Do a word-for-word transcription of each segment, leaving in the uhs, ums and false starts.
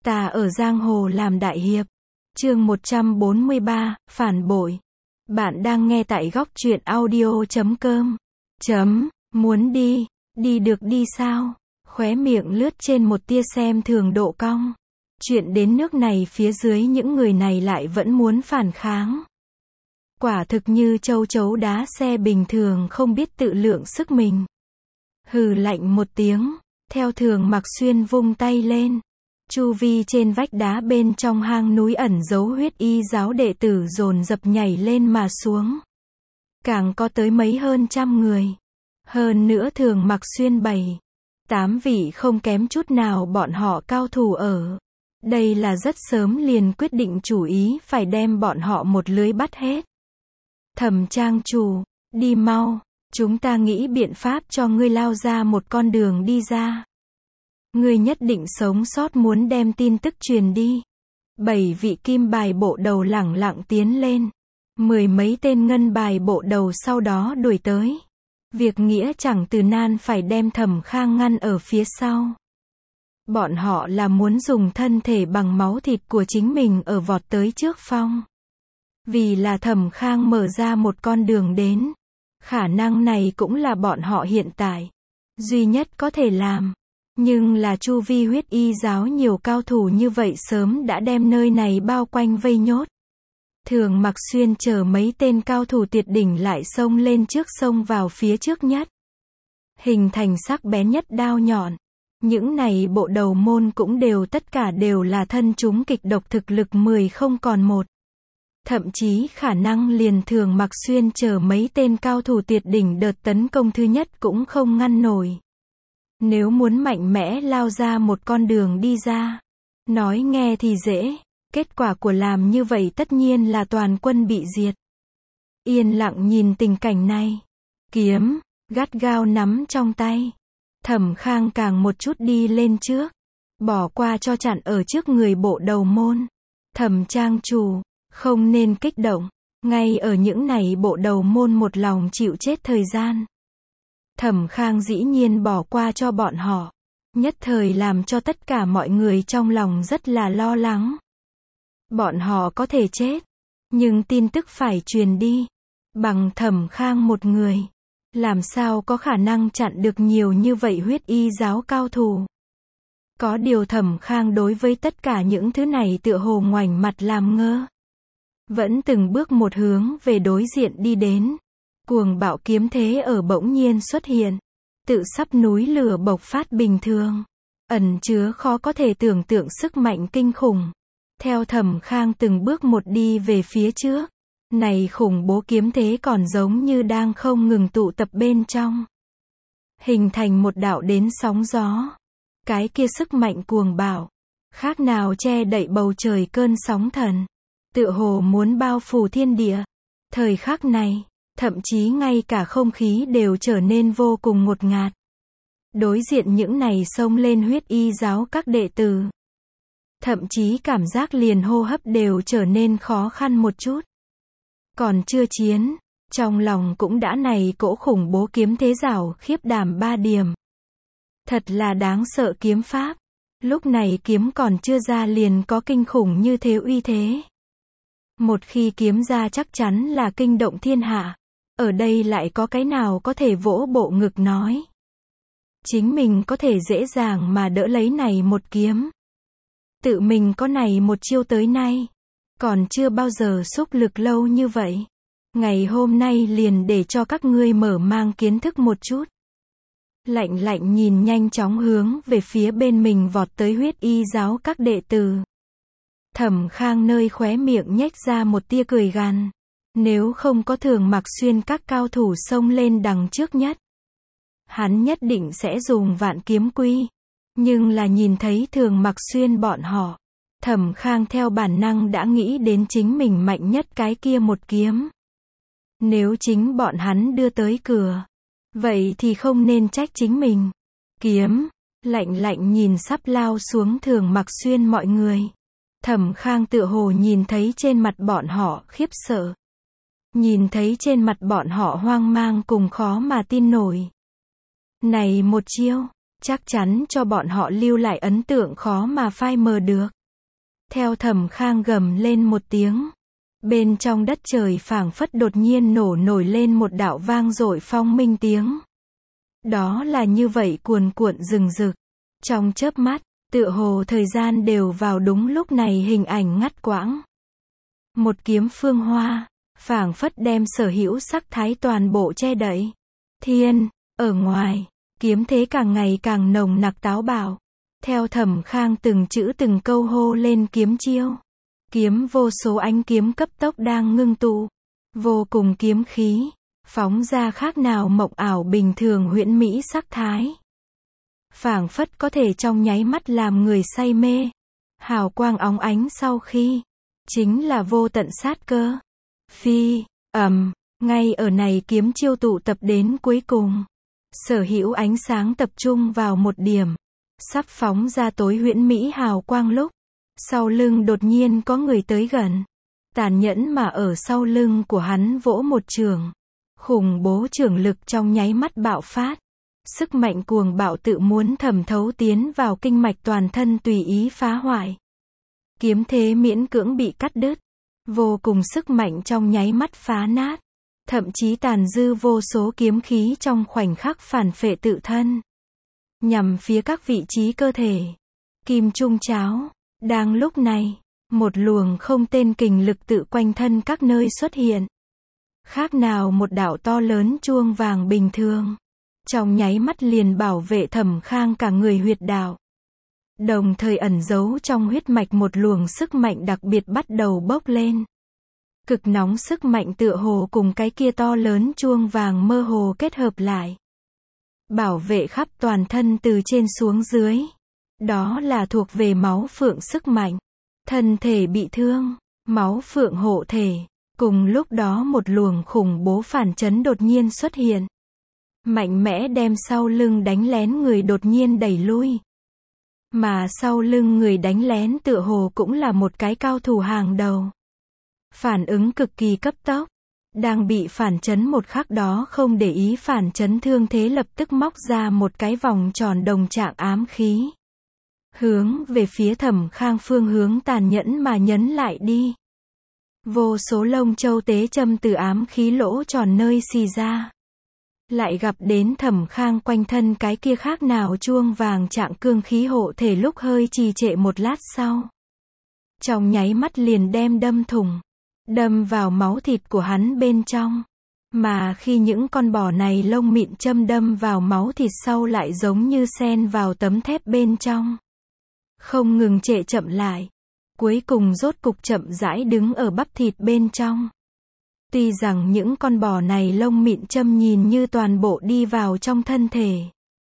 Ta ở giang hồ làm đại hiệp. Chương một trăm bốn mươi ba, phản bội. Bạn đang nghe tại góc truyện audio chấm com. Chấm, muốn đi, đi được đi sao? Khóe miệng lướt trên một tia xem thường độ cong. Chuyện đến nước này phía dưới những người này lại vẫn muốn phản kháng. Quả thực như châu chấu đá xe bình thường không biết tự lượng sức mình. Hừ lạnh một tiếng, theo thường Mặc Xuyên vung tay lên. Chu vi trên vách đá bên trong hang núi ẩn giấu huyết y giáo đệ tử dồn dập nhảy lên mà xuống. Càng có tới mấy hơn trăm người. Hơn nữa thường Mặc Xuyên bảy, tám vị không kém chút nào bọn họ cao thủ ở. Đây là rất sớm liền quyết định chủ ý phải đem bọn họ một lưới bắt hết. Thẩm trang chủ, đi mau, chúng ta nghĩ biện pháp cho ngươi lao ra một con đường đi ra. Ngươi nhất định sống sót muốn đem tin tức truyền đi. Bảy vị kim bài bộ đầu lẳng lặng tiến lên. Mười mấy tên ngân bài bộ đầu sau đó đuổi tới. Việc nghĩa chẳng từ nan phải đem Thẩm Khang ngăn ở phía sau. Bọn họ là muốn dùng thân thể bằng máu thịt của chính mình ở vọt tới trước phong. Vì là Thẩm Khang mở ra một con đường đến. Khả năng này cũng là bọn họ hiện tại duy nhất có thể làm. Nhưng là chu vi huyết y giáo nhiều cao thủ như vậy sớm đã đem nơi này bao quanh vây nhốt. Thường Mặc Xuyên chờ mấy tên cao thủ tuyệt đỉnh lại xông lên trước, xông vào phía trước nhất. Hình thành sắc bén nhất đao nhọn. Những này bộ đầu môn cũng đều tất cả đều là thân chúng kịch độc, thực lực mười không còn một. Thậm chí khả năng liền Thường Mặc Xuyên chờ mấy tên cao thủ tuyệt đỉnh đợt tấn công thứ nhất cũng không ngăn nổi. Nếu muốn mạnh mẽ lao ra một con đường đi ra, nói nghe thì dễ, kết quả của làm như vậy tất nhiên là toàn quân bị diệt. Yên lặng nhìn tình cảnh này, kiếm gắt gao nắm trong tay. Thẩm Khang càng một chút đi lên trước, bỏ qua cho chặn ở trước người bộ đầu môn. Thẩm trang chủ, không nên kích động, ngay ở những này bộ đầu môn một lòng chịu chết thời gian. Thẩm Khang dĩ nhiên bỏ qua cho bọn họ, nhất thời làm cho tất cả mọi người trong lòng rất là lo lắng. Bọn họ có thể chết, nhưng tin tức phải truyền đi. Bằng Thẩm Khang một người, làm sao có khả năng chặn được nhiều như vậy huyết y giáo cao thủ. Có điều Thẩm Khang đối với tất cả những thứ này tựa hồ ngoảnh mặt làm ngơ. Vẫn từng bước một hướng về đối diện đi đến. Cuồng bạo kiếm thế ở bỗng nhiên xuất hiện. Tự sắp núi lửa bộc phát bình thường. Ẩn chứa khó có thể tưởng tượng sức mạnh kinh khủng. Theo Thẩm Khang từng bước một đi về phía trước. Này khủng bố kiếm thế còn giống như đang không ngừng tụ tập bên trong. Hình thành một đạo đến sóng gió. Cái kia sức mạnh cuồng bạo. Khác nào che đậy bầu trời cơn sóng thần. Tựa hồ muốn bao phủ thiên địa. Thời khắc này, thậm chí ngay cả không khí đều trở nên vô cùng ngột ngạt. Đối diện những này xông lên huyết y giáo các đệ tử. Thậm chí cảm giác liền hô hấp đều trở nên khó khăn một chút. Còn chưa chiến, trong lòng cũng đã này cỗ khủng bố kiếm thế giảo khiếp đảm ba điểm. Thật là đáng sợ kiếm pháp. Lúc này kiếm còn chưa ra liền có kinh khủng như thế uy thế. Một khi kiếm ra chắc chắn là kinh động thiên hạ. Ở đây lại có cái nào có thể vỗ bộ ngực nói chính mình có thể dễ dàng mà đỡ lấy này một kiếm. Tự mình có này một chiêu tới nay, còn chưa bao giờ xúc lực lâu như vậy. Ngày hôm nay liền để cho các ngươi mở mang kiến thức một chút. Lạnh lạnh nhìn nhanh chóng hướng về phía bên mình vọt tới huyết y giáo các đệ tử. Thẩm Khang nơi khóe miệng nhếch ra một tia cười gằn. Nếu không có Thường Mặc Xuyên các cao thủ xông lên đằng trước nhất, hắn nhất định sẽ dùng vạn kiếm quy. Nhưng là nhìn thấy Thường Mặc Xuyên bọn họ, Thẩm Khang theo bản năng đã nghĩ đến chính mình mạnh nhất cái kia một kiếm. Nếu chính bọn hắn đưa tới cửa, vậy thì không nên trách chính mình. Kiếm, lạnh lạnh nhìn sắp lao xuống Thường Mặc Xuyên mọi người. Thẩm Khang tựa hồ nhìn thấy trên mặt bọn họ khiếp sợ. Nhìn thấy trên mặt bọn họ hoang mang cùng khó mà tin nổi. Này một chiêu, chắc chắn cho bọn họ lưu lại ấn tượng khó mà phai mờ được. Theo Thẩm Khang gầm lên một tiếng. Bên trong đất trời phảng phất đột nhiên nổ nổi lên một đạo vang dội phong minh tiếng. Đó là như vậy cuồn cuộn rừng rực. Trong chớp mắt, tựa hồ thời gian đều vào đúng lúc này hình ảnh ngắt quãng. Một kiếm phương hoa, phảng phất đem sở hữu sắc thái toàn bộ che đậy. Thiên, ở ngoài, kiếm thế càng ngày càng nồng nặc táo bạo. Theo Thẩm Khang từng chữ từng câu hô lên kiếm chiêu. Kiếm vô số ánh kiếm cấp tốc đang ngưng tụ. Vô cùng kiếm khí, phóng ra khác nào mộng ảo bình thường huyễn mỹ sắc thái. Phảng phất có thể trong nháy mắt làm người say mê. Hào quang óng ánh sau khi, chính là vô tận sát cơ. Phi, ầm, ngay ở này kiếm chiêu tụ tập đến cuối cùng. Sở hữu ánh sáng tập trung vào một điểm. Sắp phóng ra tối huyễn mỹ hào quang lúc. Sau lưng đột nhiên có người tới gần. Tàn nhẫn mà ở sau lưng của hắn vỗ một trường. Khủng bố trường lực trong nháy mắt bạo phát. Sức mạnh cuồng bạo tự muốn thẩm thấu tiến vào kinh mạch toàn thân tùy ý phá hoại. Kiếm thế miễn cưỡng bị cắt đứt. Vô cùng sức mạnh trong nháy mắt phá nát. Thậm chí tàn dư vô số kiếm khí trong khoảnh khắc phản phệ tự thân. Nhằm phía các vị trí cơ thể. Kim trung cháo. Đang lúc này, một luồng không tên kình lực tự quanh thân các nơi xuất hiện. Khác nào một đạo to lớn chuông vàng bình thường. Trong nháy mắt liền bảo vệ Thẩm Khang cả người huyệt đạo. Đồng thời ẩn giấu trong huyết mạch một luồng sức mạnh đặc biệt bắt đầu bốc lên. Cực nóng sức mạnh tựa hồ cùng cái kia to lớn chuông vàng mơ hồ kết hợp lại. Bảo vệ khắp toàn thân từ trên xuống dưới. Đó là thuộc về máu phượng sức mạnh. Thân thể bị thương, máu phượng hộ thể. Cùng lúc đó một luồng khủng bố phản chấn đột nhiên xuất hiện. Mạnh mẽ đem sau lưng đánh lén người đột nhiên đẩy lui. Mà sau lưng người đánh lén tựa hồ cũng là một cái cao thủ hàng đầu. Phản ứng cực kỳ cấp tốc. Đang bị phản chấn một khắc đó không để ý phản chấn thương thế lập tức móc ra một cái vòng tròn đồng trạng ám khí. Hướng về phía Thẩm Khang phương hướng tàn nhẫn mà nhấn lại đi. Vô số lông châu tế châm từ ám khí lỗ tròn nơi xì ra. Lại gặp đến Thẩm Khang quanh thân cái kia khác nào chuông vàng trạng cương khí hộ thể lúc hơi trì trệ một lát sau. Trong nháy mắt liền đem đâm thủng. Đâm vào máu thịt của hắn bên trong. Mà khi những con bò này lông mịn châm đâm vào máu thịt sau lại giống như sen vào tấm thép bên trong. Không ngừng trệ chậm lại. Cuối cùng rốt cục chậm rãi đứng ở bắp thịt bên trong. Tuy rằng những con bò này lông mịn châm nhìn như toàn bộ đi vào trong thân thể.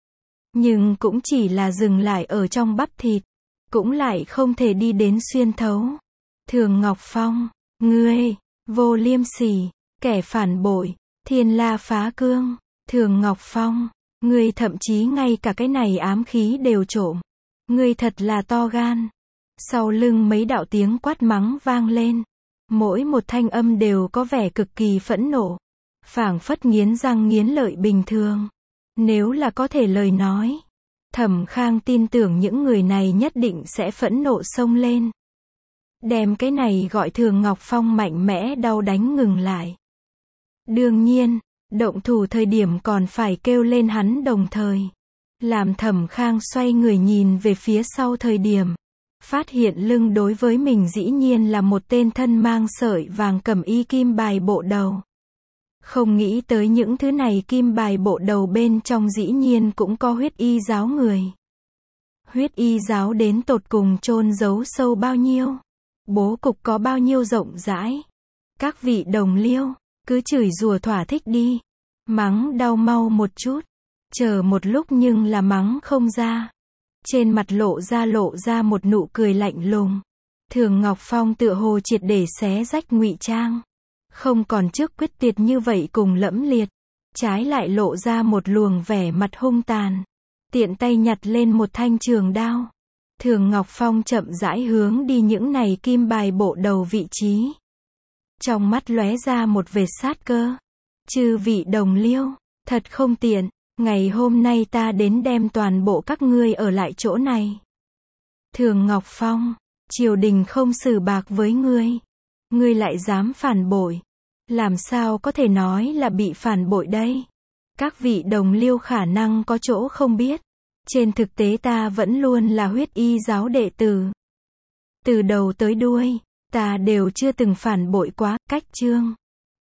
Nhưng cũng chỉ là dừng lại ở trong bắp thịt. Cũng lại không thể đi đến xuyên thấu. Thường Ngọc Phong, ngươi, vô liêm sỉ, kẻ phản bội, thiên la phá cương. Thường Ngọc Phong, ngươi thậm chí ngay cả cái này ám khí đều trộm. Ngươi thật là to gan. Sau lưng mấy đạo tiếng quát mắng vang lên. Mỗi một thanh âm đều có vẻ cực kỳ phẫn nộ. Phảng phất nghiến răng nghiến lợi bình thường. Nếu là có thể lời nói. Thẩm Khang tin tưởng những người này nhất định sẽ phẫn nộ xông lên. Đem cái này gọi Thường Ngọc Phong mạnh mẽ đau đánh ngừng lại. Đương nhiên, động thủ thời điểm còn phải kêu lên hắn đồng thời. Làm Thẩm Khang xoay người nhìn về phía sau thời điểm. Phát hiện lưng đối với mình dĩ nhiên là một tên thân mang sợi vàng cẩm y kim bài bộ đầu. Không nghĩ tới những thứ này kim bài bộ đầu bên trong dĩ nhiên cũng có huyết y giáo người. Huyết y giáo đến tột cùng chôn giấu sâu bao nhiêu? Bố cục có bao nhiêu rộng rãi? Các vị đồng liêu, cứ chửi rủa thỏa thích đi. Mắng đau mau một chút. Chờ một lúc nhưng là mắng không ra. Trên mặt lộ ra lộ ra một nụ cười lạnh lùng. Thường Ngọc Phong tựa hồ triệt để xé rách ngụy trang. Không còn trước quyết tuyệt như vậy cùng lẫm liệt. Trái lại lộ ra một luồng vẻ mặt hung tàn. Tiện tay nhặt lên một thanh trường đao. Thường Ngọc Phong chậm rãi hướng đi những này kim bài bộ đầu vị trí. Trong mắt lóe ra một vệt sát cơ. Chư vị đồng liêu, thật không tiện. Ngày hôm nay ta đến đem toàn bộ các ngươi ở lại chỗ này. Thường Ngọc Phong, Triều đình không xử bạc với ngươi. Ngươi lại dám phản bội. Làm sao có thể nói là bị phản bội đây? Các vị đồng liêu khả năng có chỗ không biết. Trên thực tế ta vẫn luôn là huyết y giáo đệ tử. Từ đầu tới đuôi, ta đều chưa từng phản bội quá, cách chương.